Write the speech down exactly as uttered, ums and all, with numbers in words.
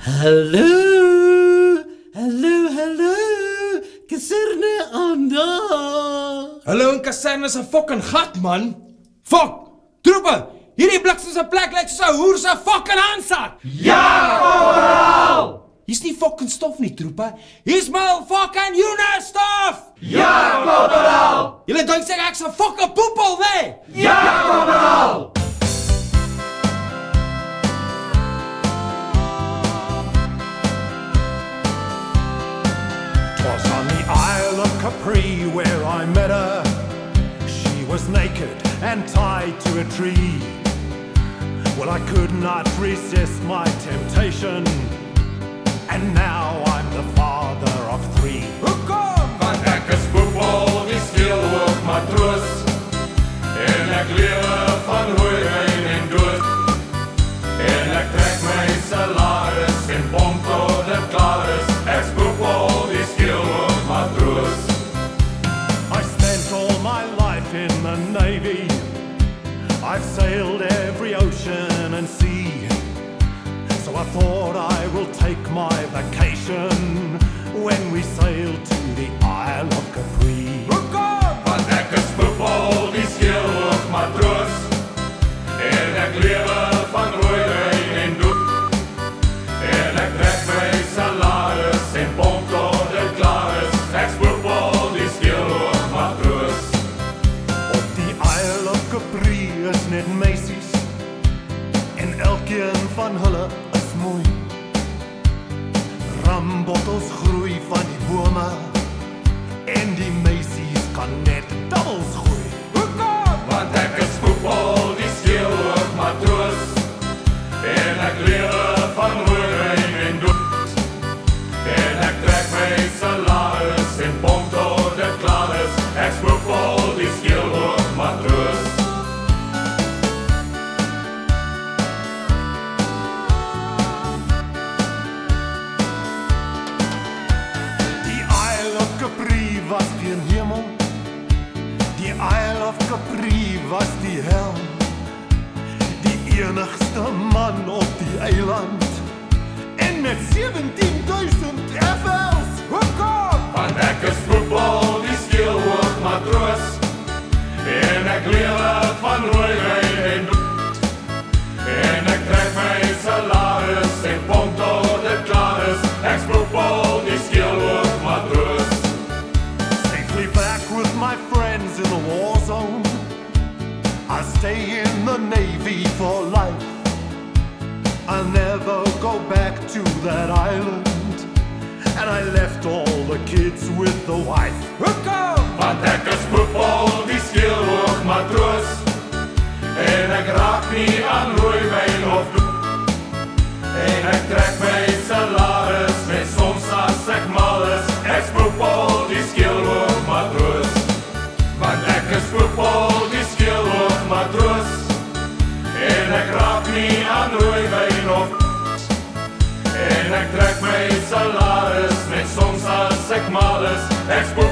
Hallo, hallo, hallo, kaserne aandag. Hallo in kaserne is 'n fucking gat, man. Fok, troepe, hierdie bliksem se plek lyk soos 'n hoer se fucking handsak. Ja, korporaal! Hier's nie fucking stof nie, troepe. Hier's my fucking unit stof. Ja, korporaal! Julle dink seker ek's 'n fucking poepel, nee? Ja, korporaal! Was on the Isle of Capri where I met her. She was naked and tied to a tree. Well, I could not resist my temptation, and now I'm the father of three. Hoekom? Want ek is poepel, die skeelhoog matroos, en ek lewe van rooi wyn en dood, en ek trek my salaris en bom tot dit klaar is. Ek's poepel, die skeelhoog matroos. I spent all my life in the Navy. I've sailed every ocean and sea. So I thought I will take my vacation when we sail to the Isle of Capri. Hoekom? Want ek is poepel, die skeelhoog matroos, en ek lewe van rooi wyn en dood, en ek trek my salaris en bom tot dit klaar is. Ek's poepel, die skeelhoog matroos. Op die Isle of Capri is net meisies, en elkeen van hulle is mooi. Rambottels groei van die bome, en die meisies kan net dubbels groei. Hoekom? Want ek is poepel, die skeelhoog matroos, en ek lewe van rooi wyn en dood, en ek trek my salaris en bom tot dit klaar is. Ek's poepel, die skeelhoog matroos. Die Isle of Capri was geen hemel, die Isle of Capri was die hel. Die enigste man op die eiland, en met sewentienduisend F L's. Hoekom? Want ek is poepel, die skeelhoog matroos, en ek lewe van rooi wyn en dood, en ek trek my salaris en bom tot dit klaar is. Ek's poepel, die skeelhoog matroos. Safely back with my friends in the war zone. I stay in the Navy for life. I'll never go back to that island, and I left all the kids with the wife. Hoekom? Want ek is poepel, die skeelhoog matroos, en ek raak nie aan rooi wyn of dood, en ek trek my salaris net soms as ek mal is. Ek's poepel, die skeelhoog matroos. Want ek is poepel, die skeelhoog matroos, en ek raak nie aan rooi wyn of dood, en ek trek my salaris net soms as ek mal is. Ek's poepel,